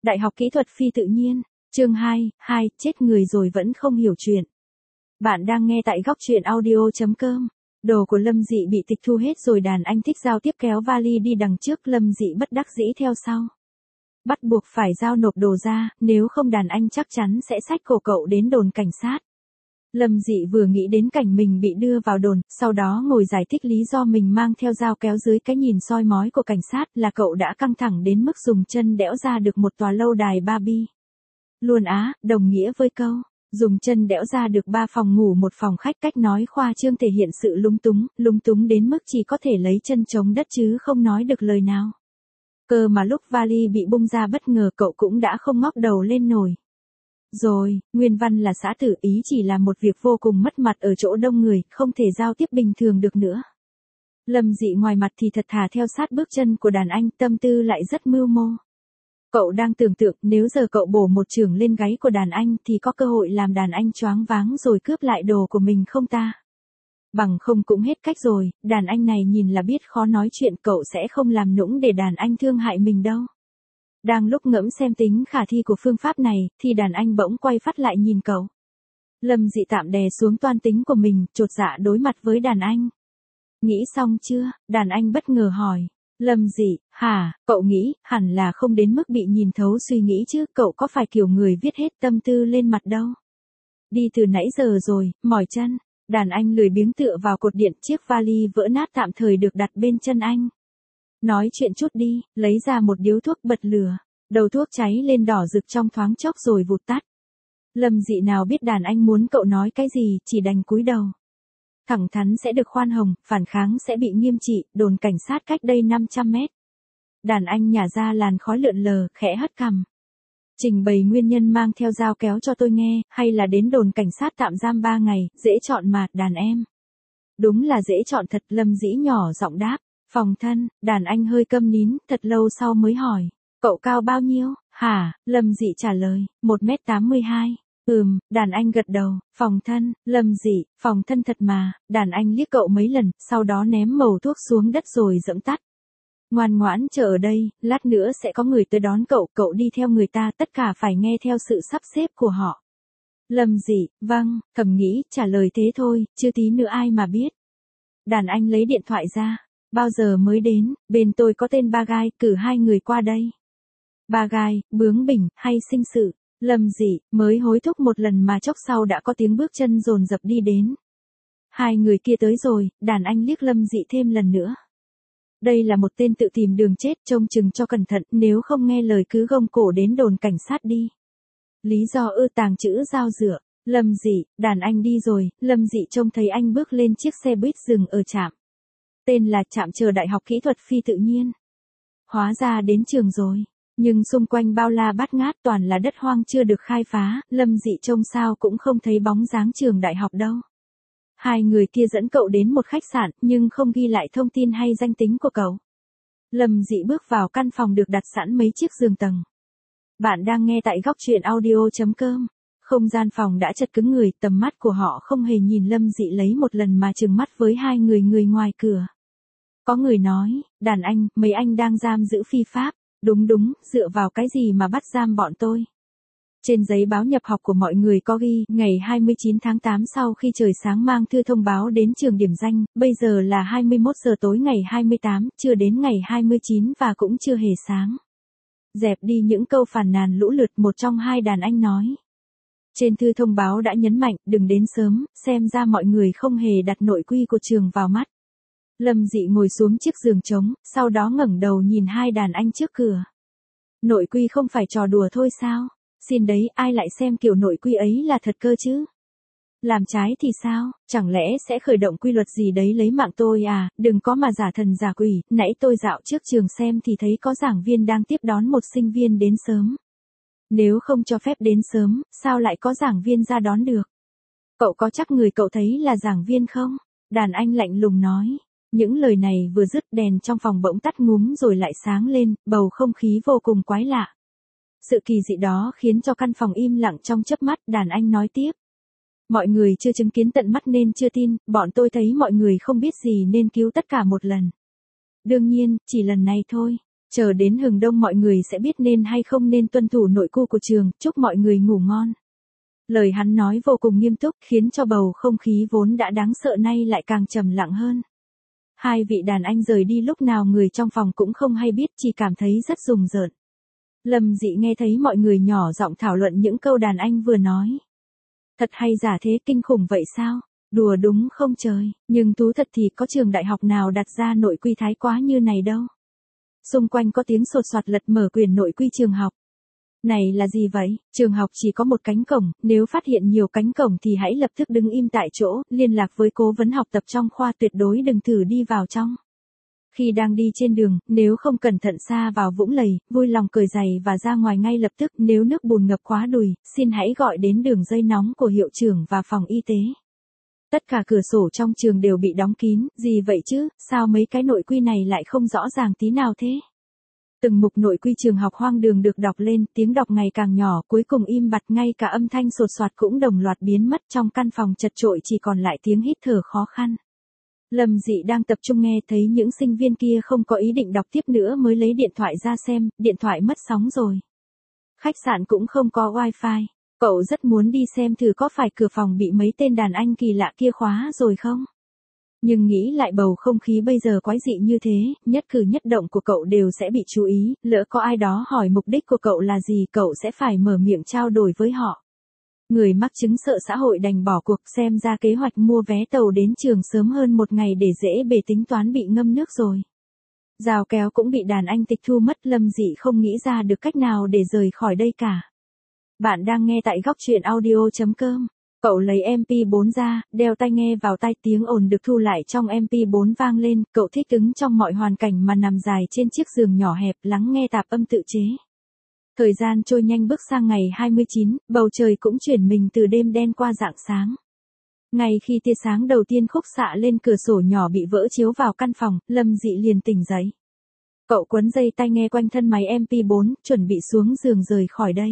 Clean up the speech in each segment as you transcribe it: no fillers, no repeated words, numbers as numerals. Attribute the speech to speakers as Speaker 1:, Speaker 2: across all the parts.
Speaker 1: Đại học kỹ thuật phi tự nhiên, chương 2, chết người rồi vẫn không hiểu chuyện. Bạn đang nghe tại góc truyện audio.com. Đồ của Lâm Dị bị tịch thu hết rồi, đàn anh thích giao tiếp kéo vali đi đằng trước, Lâm Dị bất đắc dĩ theo sau. Bắt buộc phải giao nộp đồ ra, nếu không đàn anh chắc chắn sẽ xách cổ cậu đến đồn cảnh sát. Lâm Dị vừa nghĩ đến cảnh mình bị đưa vào đồn, sau đó ngồi giải thích lý do mình mang theo dao kéo dưới cái nhìn soi mói của cảnh sát là cậu đã căng thẳng đến mức dùng chân đẽo ra được một tòa lâu đài Barbie. Luôn á, đồng nghĩa với câu, dùng chân đẽo ra được 3 phòng ngủ một phòng khách, cách nói khoa trương thể hiện sự lúng túng đến mức chỉ có thể lấy chân chống đất chứ không nói được lời nào. Cơ mà lúc vali bị bung ra bất ngờ cậu cũng đã không ngóc đầu lên nổi. Rồi, nguyên văn là xã tử, ý chỉ là một việc vô cùng mất mặt ở chỗ đông người, không thể giao tiếp bình thường được nữa. Lâm Dị ngoài mặt thì thật thà theo sát bước chân của đàn anh, tâm tư lại rất mưu mô. Cậu đang tưởng tượng nếu giờ cậu bổ một chưởng lên gáy của đàn anh thì có cơ hội làm đàn anh choáng váng rồi cướp lại đồ của mình không ta? Bằng không cũng hết cách rồi, đàn anh này nhìn là biết khó nói chuyện, cậu sẽ không làm nũng để đàn anh thương hại mình đâu. Đang lúc ngẫm xem tính khả thi của phương pháp này, thì đàn anh bỗng quay phát lại nhìn cậu. Lâm Dị tạm đè xuống toan tính của mình, chột dạ đối mặt với đàn anh. Nghĩ xong chưa? Đàn anh bất ngờ hỏi. Lâm Dị, hả, cậu nghĩ, hẳn là không đến mức bị nhìn thấu suy nghĩ chứ, cậu có phải kiểu người viết hết tâm tư lên mặt đâu. Đi từ nãy giờ rồi, mỏi chân. Đàn anh lười biếng tựa vào cột điện, chiếc vali vỡ nát tạm thời được đặt bên chân anh. Nói chuyện chút đi, lấy ra một điếu thuốc bật lửa. Đầu thuốc cháy lên đỏ rực trong thoáng chốc rồi vụt tắt. Lâm Dị nào biết đàn anh muốn cậu nói cái gì, chỉ đành cúi đầu. Thẳng thắn sẽ được khoan hồng, phản kháng sẽ bị nghiêm trị, đồn cảnh sát cách đây 500 mét. Đàn anh nhả ra làn khói lượn lờ, khẽ hất cằm. Trình bày nguyên nhân mang theo dao kéo cho tôi nghe, hay là đến đồn cảnh sát tạm giam 3 ngày, dễ chọn mà, đàn em. Đúng là dễ chọn thật, Lâm Dĩ nhỏ giọng đáp. Phòng thân, đàn anh hơi câm nín, thật lâu sau mới hỏi. Cậu cao bao nhiêu, hả? Lâm Dị trả lời, 1m82. Đàn anh gật đầu. Phòng thân, Lâm Dị, phòng thân thật mà. Đàn anh liếc cậu mấy lần, sau đó ném mẩu thuốc xuống đất rồi giẫm tắt. Ngoan ngoãn chờ ở đây, lát nữa sẽ có người tới đón cậu, cậu đi theo người ta, tất cả phải nghe theo sự sắp xếp của họ. Lâm Dị, vâng, thầm nghĩ, trả lời thế thôi, chưa tí nữa ai mà biết. Đàn anh lấy điện thoại ra. Bao giờ mới đến, bên tôi có tên Ba Gai, cử 2 người qua đây. Ba Gai, bướng bỉnh, hay sinh sự. Lâm Dị, mới hối thúc một lần mà chốc sau đã có tiếng bước chân dồn dập đi đến. 2 người kia tới rồi, đàn anh liếc Lâm Dị thêm lần nữa. Đây là một tên tự tìm đường chết, trông chừng cho cẩn thận, nếu không nghe lời cứ gông cổ đến đồn cảnh sát đi. Lý do tàng trữ dao dựa. Lâm Dị, đàn anh đi rồi, Lâm Dị trông thấy anh bước lên chiếc xe buýt dừng ở trạm. Tên là trạm chờ Đại học Kỹ thuật Phi tự nhiên. Hóa ra đến trường rồi, nhưng xung quanh bao la bát ngát toàn là đất hoang chưa được khai phá, Lâm Dị trông sao cũng không thấy bóng dáng trường đại học đâu. 2 người kia dẫn cậu đến một khách sạn, nhưng không ghi lại thông tin hay danh tính của cậu. Lâm Dị bước vào căn phòng được đặt sẵn mấy chiếc giường tầng. Bạn đang nghe tại góc truyện audio.com. Không gian phòng đã chật cứng người, tầm mắt của họ không hề nhìn Lâm Dị lấy một lần mà trừng mắt với 2 người ngoài cửa. Có người nói, đàn anh, mấy anh đang giam giữ phi pháp. Đúng, dựa vào cái gì mà bắt giam bọn tôi? Trên giấy báo nhập học của mọi người có ghi, ngày 29 tháng 8 sau khi trời sáng mang thư thông báo đến trường điểm danh, bây giờ là 21 giờ tối ngày 28, chưa đến ngày 29 và cũng chưa hề sáng. Dẹp đi những câu phàn nàn lũ lượt, một trong 2 đàn anh nói. Trên thư thông báo đã nhấn mạnh, đừng đến sớm, xem ra mọi người không hề đặt nội quy của trường vào mắt. Lâm Dị ngồi xuống chiếc giường trống, sau đó ngẩng đầu nhìn 2 đàn anh trước cửa. Nội quy không phải trò đùa thôi sao? Xin đấy, ai lại xem kiểu nội quy ấy là thật cơ chứ? Làm trái thì sao? Chẳng lẽ sẽ khởi động quy luật gì đấy lấy mạng tôi à? Đừng có mà giả thần giả quỷ, nãy tôi dạo trước trường xem thì thấy có giảng viên đang tiếp đón một sinh viên đến sớm. Nếu không cho phép đến sớm, sao lại có giảng viên ra đón được? Cậu có chắc người cậu thấy là giảng viên không? Đàn anh lạnh lùng nói. Những lời này vừa dứt, đèn trong phòng bỗng tắt ngúm rồi lại sáng lên, bầu không khí vô cùng quái lạ. Sự kỳ dị đó khiến cho căn phòng im lặng trong chớp mắt, đàn anh nói tiếp. Mọi người chưa chứng kiến tận mắt nên chưa tin, bọn tôi thấy mọi người không biết gì nên cứu tất cả một lần. Đương nhiên, chỉ lần này thôi. Chờ đến hừng đông mọi người sẽ biết nên hay không nên tuân thủ nội quy của trường, chúc mọi người ngủ ngon. Lời hắn nói vô cùng nghiêm túc, khiến cho bầu không khí vốn đã đáng sợ nay lại càng trầm lặng hơn. Hai vị đàn anh rời đi lúc nào người trong phòng cũng không hay biết, chỉ cảm thấy rất rùng rợn. Lâm Dị nghe thấy mọi người nhỏ giọng thảo luận những câu đàn anh vừa nói. Thật hay giả thế, kinh khủng vậy sao? Đùa đúng không trời, nhưng thú thật thì có trường đại học nào đặt ra nội quy thái quá như này đâu. Xung quanh có tiếng sột soạt lật mở quyển nội quy trường học. Này là gì vậy? Trường học chỉ có một cánh cổng, nếu phát hiện nhiều cánh cổng thì hãy lập tức đứng im tại chỗ, liên lạc với cố vấn học tập trong khoa, tuyệt đối đừng thử đi vào trong. Khi đang đi trên đường, nếu không cẩn thận sa vào vũng lầy, vui lòng cởi giày và ra ngoài ngay lập tức, nếu nước bùn ngập quá đùi, xin hãy gọi đến đường dây nóng của hiệu trưởng và phòng y tế. Tất cả cửa sổ trong trường đều bị đóng kín, gì vậy chứ, sao mấy cái nội quy này lại không rõ ràng tí nào thế? Từng mục nội quy trường học hoang đường được đọc lên, tiếng đọc ngày càng nhỏ, cuối cùng im bặt, ngay cả âm thanh sột soạt cũng đồng loạt biến mất, trong căn phòng chật chội chỉ còn lại tiếng hít thở khó khăn. Lâm Dị đang tập trung nghe thấy những sinh viên kia không có ý định đọc tiếp nữa mới lấy điện thoại ra xem, điện thoại mất sóng rồi. Khách sạn cũng không có wifi, cậu rất muốn đi xem thử có phải cửa phòng bị mấy tên đàn anh kỳ lạ kia khóa rồi không? Nhưng nghĩ lại bầu không khí bây giờ quái dị như thế, nhất cử nhất động của cậu đều sẽ bị chú ý, lỡ có ai đó hỏi mục đích của cậu là gì cậu sẽ phải mở miệng trao đổi với họ. Người mắc chứng sợ xã hội đành bỏ cuộc, xem ra kế hoạch mua vé tàu đến trường sớm hơn một ngày để dễ bề tính toán bị ngâm nước rồi. Rào kéo cũng bị đàn anh tịch thu mất, Lâm Dị không nghĩ ra được cách nào để rời khỏi đây cả. Bạn đang nghe tại góc truyện audio.com. Cậu lấy MP4 ra, đeo tai nghe vào tai, tiếng ồn được thu lại trong MP4 vang lên, cậu thích ứng trong mọi hoàn cảnh mà nằm dài trên chiếc giường nhỏ hẹp, lắng nghe tạp âm tự chế. Thời gian trôi nhanh, bước sang ngày 29, bầu trời cũng chuyển mình từ đêm đen qua rạng sáng. Ngay khi tia sáng đầu tiên khúc xạ lên cửa sổ nhỏ bị vỡ chiếu vào căn phòng, Lâm Dị liền tỉnh dậy. Cậu quấn dây tai nghe quanh thân máy MP4, chuẩn bị xuống giường rời khỏi đây.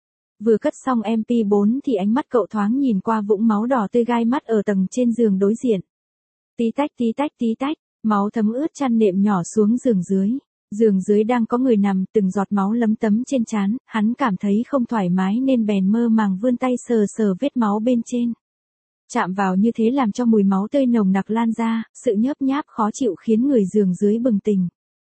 Speaker 1: Vừa cất xong MP4 thì ánh mắt cậu thoáng nhìn qua vũng máu đỏ tươi gai mắt ở tầng trên giường đối diện. Tí tách tí tách tí tách, máu thấm ướt chăn nệm nhỏ xuống giường dưới. Giường dưới đang có người nằm, từng giọt máu lấm tấm trên trán, hắn cảm thấy không thoải mái nên bèn mơ màng vươn tay sờ sờ vết máu bên trên. Chạm vào như thế làm cho mùi máu tươi nồng nặc lan ra, sự nhớp nháp khó chịu khiến người giường dưới bừng tỉnh.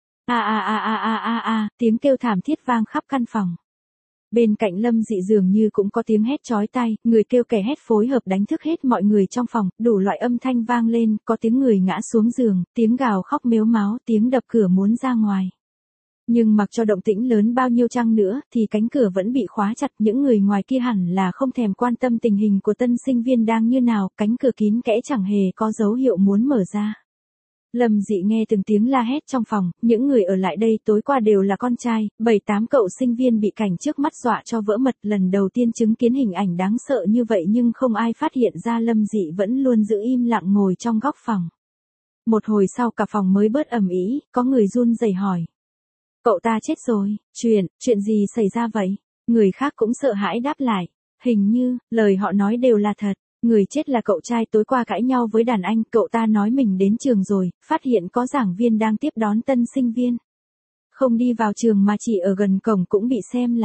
Speaker 1: Tiếng kêu thảm thiết vang khắp căn phòng. Bên cạnh Lâm Dị dường như cũng có tiếng hét chói tai, người kêu kẻ hét phối hợp đánh thức hết mọi người trong phòng, đủ loại âm thanh vang lên, có tiếng người ngã xuống giường, tiếng gào khóc mếu máo, tiếng đập cửa muốn ra ngoài. Nhưng mặc cho động tĩnh lớn bao nhiêu chăng nữa, thì cánh cửa vẫn bị khóa chặt, những người ngoài kia hẳn là không thèm quan tâm tình hình của tân sinh viên đang như nào, cánh cửa kín kẽ chẳng hề có dấu hiệu muốn mở ra. Lâm Dị nghe từng tiếng la hét trong phòng, những người ở lại đây tối qua đều là con trai, 7-8 cậu sinh viên bị cảnh trước mắt dọa cho vỡ mật, lần đầu tiên chứng kiến hình ảnh đáng sợ như vậy nhưng không ai phát hiện ra Lâm Dị vẫn luôn giữ im lặng ngồi trong góc phòng. Một hồi sau cả phòng mới bớt ầm ĩ, có người run rẩy hỏi. Cậu ta chết rồi, chuyện gì xảy ra vậy? Người khác cũng sợ hãi đáp lại, hình như, lời họ nói đều là thật. Người chết là cậu trai tối qua cãi nhau với đàn anh, cậu ta nói mình đến trường rồi, phát hiện có giảng viên đang tiếp đón tân sinh viên. Không đi vào trường mà chỉ ở gần cổng cũng bị xem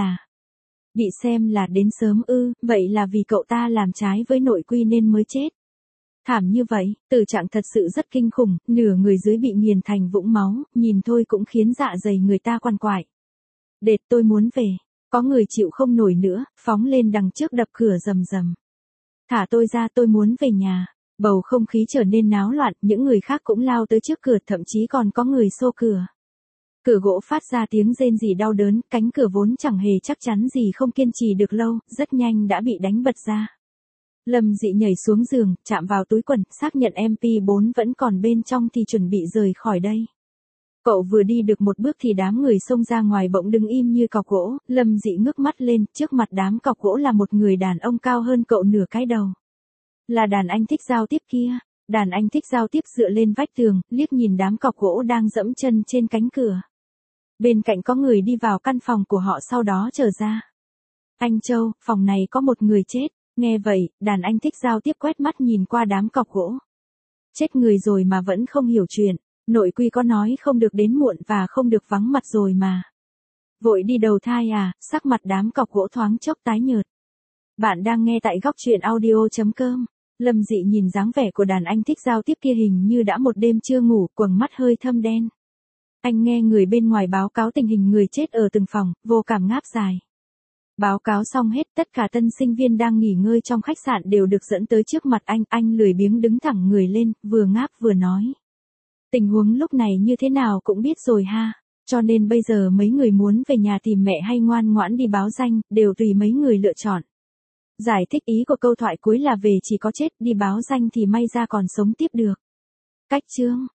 Speaker 1: là đến sớm ư, vậy là vì cậu ta làm trái với nội quy nên mới chết. Thảm như vậy, tử trạng thật sự rất kinh khủng, nửa người dưới bị nghiền thành vũng máu, nhìn thôi cũng khiến dạ dày người ta quằn quại. Đệt, tôi muốn về. Có người chịu không nổi nữa, phóng lên đằng trước đập cửa rầm rầm. Thả tôi ra, tôi muốn về nhà. Bầu không khí trở nên náo loạn, những người khác cũng lao tới trước cửa, thậm chí còn có người xô cửa. Cửa gỗ phát ra tiếng rên rỉ đau đớn, cánh cửa vốn chẳng hề chắc chắn gì không kiên trì được lâu, rất nhanh đã bị đánh bật ra. Lâm Dị nhảy xuống giường, chạm vào túi quần, xác nhận MP4 vẫn còn bên trong thì chuẩn bị rời khỏi đây. Cậu vừa đi được một bước thì đám người xông ra ngoài bỗng đứng im như cọc gỗ, Lâm Dị ngước mắt lên, trước mặt đám cọc gỗ là một người đàn ông cao hơn cậu nửa cái đầu. Là đàn anh thích giao tiếp kia. Đàn anh thích giao tiếp dựa lên vách tường, liếc nhìn đám cọc gỗ đang dẫm chân trên cánh cửa. Bên cạnh có người đi vào căn phòng của họ sau đó trở ra. Anh Châu, phòng này có một người chết. Nghe vậy, đàn anh thích giao tiếp quét mắt nhìn qua đám cọc gỗ. Chết người rồi mà vẫn không hiểu chuyện. Nội quy có nói không được đến muộn và không được vắng mặt rồi mà. Vội đi đầu thai à, sắc mặt đám cọc gỗ thoáng chốc tái nhợt. Bạn đang nghe tại góc truyện audio.com. Lâm Dị nhìn dáng vẻ của đàn anh thích giao tiếp kia hình như đã một đêm chưa ngủ, quầng mắt hơi thâm đen. Anh nghe người bên ngoài báo cáo tình hình người chết ở từng phòng, vô cảm ngáp dài. Báo cáo xong hết, tất cả tân sinh viên đang nghỉ ngơi trong khách sạn đều được dẫn tới trước mặt anh lười biếng đứng thẳng người lên, vừa ngáp vừa nói. Tình huống lúc này như thế nào cũng biết rồi ha, cho nên bây giờ mấy người muốn về nhà tìm mẹ hay ngoan ngoãn đi báo danh, đều tùy mấy người lựa chọn. Giải thích ý của câu thoại cuối là về chỉ có chết đi báo danh thì may ra còn sống tiếp được. Cách chương